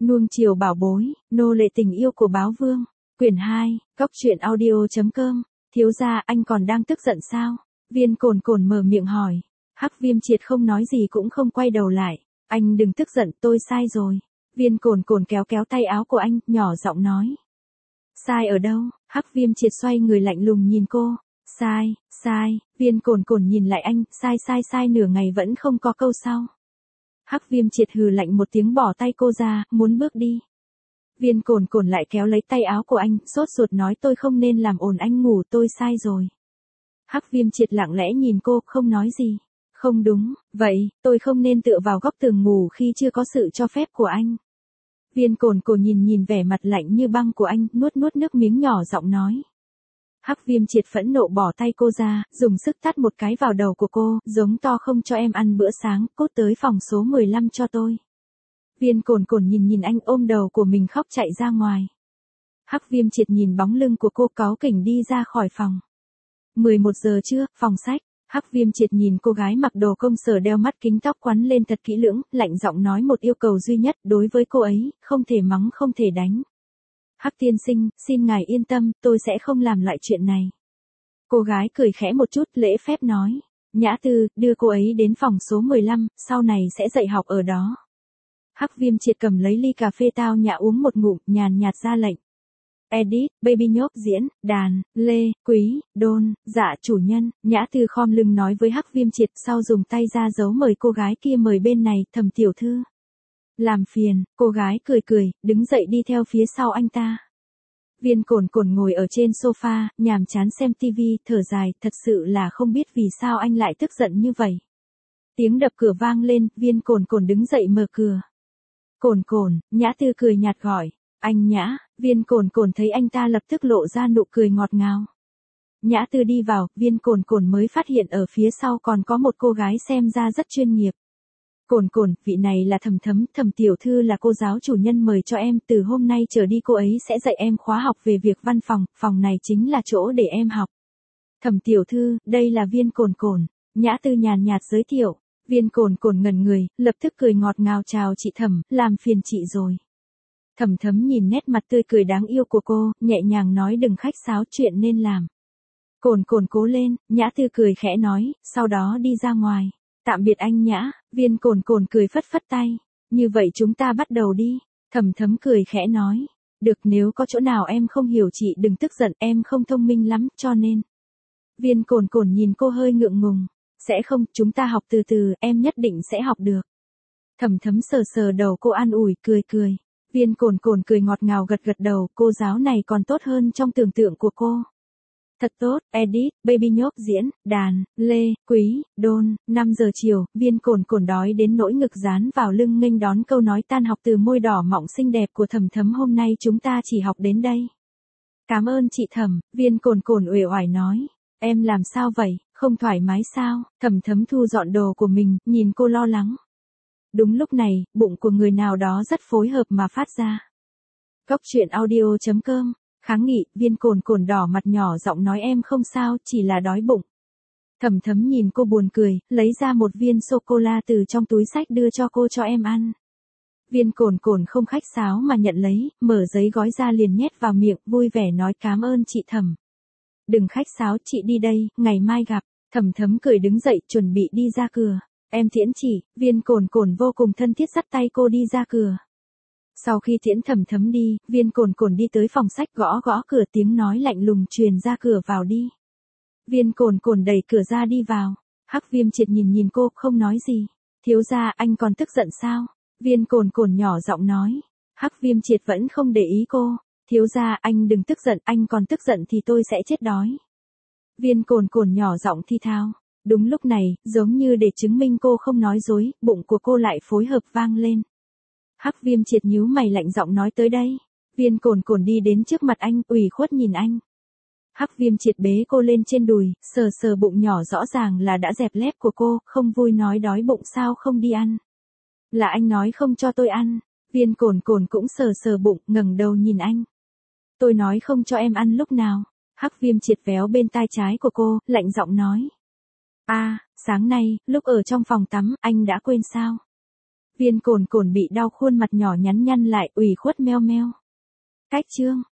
Nuông chiều bảo bối, nô lệ tình yêu của báo vương. Quyển 2, coctruyện.audio.com. Thiếu gia, anh còn đang tức giận sao? Viên Cồn Cồn mở miệng hỏi. Hắc Viêm Triệt không nói gì cũng không quay đầu lại. Anh đừng tức giận, tôi sai rồi. Viên Cồn Cồn kéo kéo tay áo của anh, nhỏ giọng nói. Sai ở đâu? Hắc Viêm Triệt xoay người lạnh lùng nhìn cô. Sai. Viên Cồn Cồn nhìn lại anh, sai nửa ngày vẫn không có câu sau. Hắc Viêm Triệt hừ lạnh một tiếng bỏ tay cô ra, muốn bước đi. Viên Cồn Cồn lại kéo lấy tay áo của anh, sốt ruột nói tôi không nên làm ồn anh ngủ, tôi sai rồi. Hắc Viêm Triệt lặng lẽ nhìn cô, không nói gì. Không đúng, vậy, tôi không nên tựa vào góc tường ngủ khi chưa có sự cho phép của anh. Viên Cồn Cồn nhìn vẻ mặt lạnh như băng của anh, nuốt nước miếng nhỏ giọng nói. Hắc Viêm Triệt phẫn nộ bỏ tay cô ra, dùng sức tát một cái vào đầu của cô, giống to không cho em ăn bữa sáng, cốt tới phòng số 15 cho tôi. Viên Cồn Cồn nhìn anh ôm đầu của mình khóc chạy ra ngoài. Hắc Viêm Triệt nhìn bóng lưng của cô cáu kỉnh đi ra khỏi phòng. 11 giờ trưa, phòng sách. Hắc Viêm Triệt nhìn cô gái mặc đồ công sở đeo mắt kính tóc quắn lên thật kỹ lưỡng, lạnh giọng nói một yêu cầu duy nhất đối với cô ấy, không thể mắng không thể đánh. Hắc tiên sinh, xin ngài yên tâm, tôi sẽ không làm lại chuyện này. Cô gái cười khẽ một chút, lễ phép nói. Nhã Tư, đưa cô ấy đến phòng số 15, sau này sẽ dạy học ở đó. Hắc Viêm Triệt cầm lấy ly cà phê tao nhã uống một ngụm, nhàn nhạt ra lệnh. Edit, Baby Nhóc diễn, đàn, Lê, Quý, Đôn, dạ chủ nhân. Nhã Tư khom lưng nói với Hắc Viêm Triệt, sau dùng tay ra dấu mời cô gái kia mời bên này, Thẩm tiểu thư. Làm phiền, cô gái cười, đứng dậy đi theo phía sau anh ta. Viên Cồn Cồn ngồi ở trên sofa, nhàm chán xem tivi, thở dài, thật sự là không biết vì sao anh lại tức giận như vậy. Tiếng đập cửa vang lên, Viên Cồn Cồn đứng dậy mở cửa. Cồn Cồn, Nhã Tư cười nhạt gọi. Anh Nhã, Viên Cồn Cồn thấy anh ta lập tức lộ ra nụ cười ngọt ngào. Nhã Tư đi vào, Viên Cồn Cồn mới phát hiện ở phía sau còn có một cô gái xem ra rất chuyên nghiệp. Cồn Cồn, vị này là Thẩm tiểu thư là cô giáo chủ nhân mời cho em, từ hôm nay trở đi cô ấy sẽ dạy em khóa học về việc văn phòng, phòng này chính là chỗ để em học. Thẩm tiểu thư, đây là Viên Cồn Cồn. Nhã Tư nhàn nhạt giới thiệu. Viên Cồn Cồn ngẩn người, lập tức cười ngọt ngào chào chị Thẩm, làm phiền chị rồi. Thẩm nhìn nét mặt tươi cười đáng yêu của cô, nhẹ nhàng nói đừng khách sáo, chuyện nên làm. Cồn Cồn cố lên, Nhã Tư cười khẽ nói, sau đó đi ra ngoài. Tạm biệt anh Nhã. Viên Cồn Cồn cười phất phất tay. Như vậy chúng ta bắt đầu đi. Thẩm cười khẽ nói. Được, nếu có chỗ nào em không hiểu chị đừng tức giận, em không thông minh lắm, cho nên. Viên Cồn Cồn nhìn cô hơi ngượng ngùng. Sẽ không, chúng ta học từ từ, em nhất định sẽ học được. Thẩm sờ đầu cô an ủi, cười. Viên Cồn Cồn cười ngọt ngào gật đầu, cô giáo này còn tốt hơn trong tưởng tượng của cô. Thật tốt, Edit, Baby Nhóc diễn, đàn, Lê, Quý, Đôn. 5 giờ chiều, Viên Cồn Cồn đói đến nỗi ngực dán vào lưng nghênh đón câu nói tan học từ môi đỏ mọng xinh đẹp của Thẩm hôm nay chúng ta chỉ học đến đây. Cảm ơn chị Thẩm, Viên Cồn Cồn uể oải nói. Em làm sao vậy, không thoải mái sao? Thẩm thu dọn đồ của mình, nhìn cô lo lắng. Đúng lúc này, bụng của người nào đó rất phối hợp mà phát ra. Coctruyện.audio.com. Kháng nghị, Viên Cồn Cồn đỏ mặt nhỏ giọng nói em không sao, chỉ là đói bụng. Thẩm nhìn cô buồn cười, lấy ra một viên sô-cô-la từ trong túi xách đưa cho cô cho em ăn. Viên Cồn Cồn không khách sáo mà nhận lấy, mở giấy gói ra liền nhét vào miệng, vui vẻ nói cảm ơn chị Thẩm. Đừng khách sáo, chị đi đây, ngày mai gặp. Thẩm cười đứng dậy, chuẩn bị đi ra cửa. Em tiễn chị. Viên Cồn Cồn vô cùng thân thiết dắt tay cô đi ra cửa. Sau khi tiễn Thẩm đi, Viên Cồn Cồn đi tới phòng sách gõ cửa, tiếng nói lạnh lùng truyền ra cửa vào đi. Viên Cồn Cồn đẩy cửa ra đi vào. Hắc Viêm Triệt nhìn cô, không nói gì. Thiếu gia, anh còn tức giận sao? Viên Cồn Cồn nhỏ giọng nói. Hắc Viêm Triệt vẫn không để ý cô. Thiếu gia, anh đừng tức giận, anh còn tức giận thì tôi sẽ chết đói. Viên Cồn Cồn nhỏ giọng thi thao. Đúng lúc này, giống như để chứng minh cô không nói dối, bụng của cô lại phối hợp vang lên. Hắc Viêm Triệt nhíu mày lạnh giọng nói tới đây. Viên Cồn Cồn đi đến trước mặt anh, ủy khuất nhìn anh. Hắc Viêm Triệt bế cô lên trên đùi, sờ bụng nhỏ rõ ràng là đã dẹp lép của cô, không vui nói đói bụng sao không đi ăn. Là anh nói không cho tôi ăn. Viên Cồn Cồn cũng sờ bụng, ngẩng đầu nhìn anh. Tôi nói không cho em ăn lúc nào. Hắc Viêm Triệt véo bên tai trái của cô, lạnh giọng nói. Sáng nay, lúc ở trong phòng tắm, anh đã quên sao? Viên cồn cồn bị đau khuôn mặt nhỏ nhắn nhăn lại ủy khuất meo meo. Cách chương.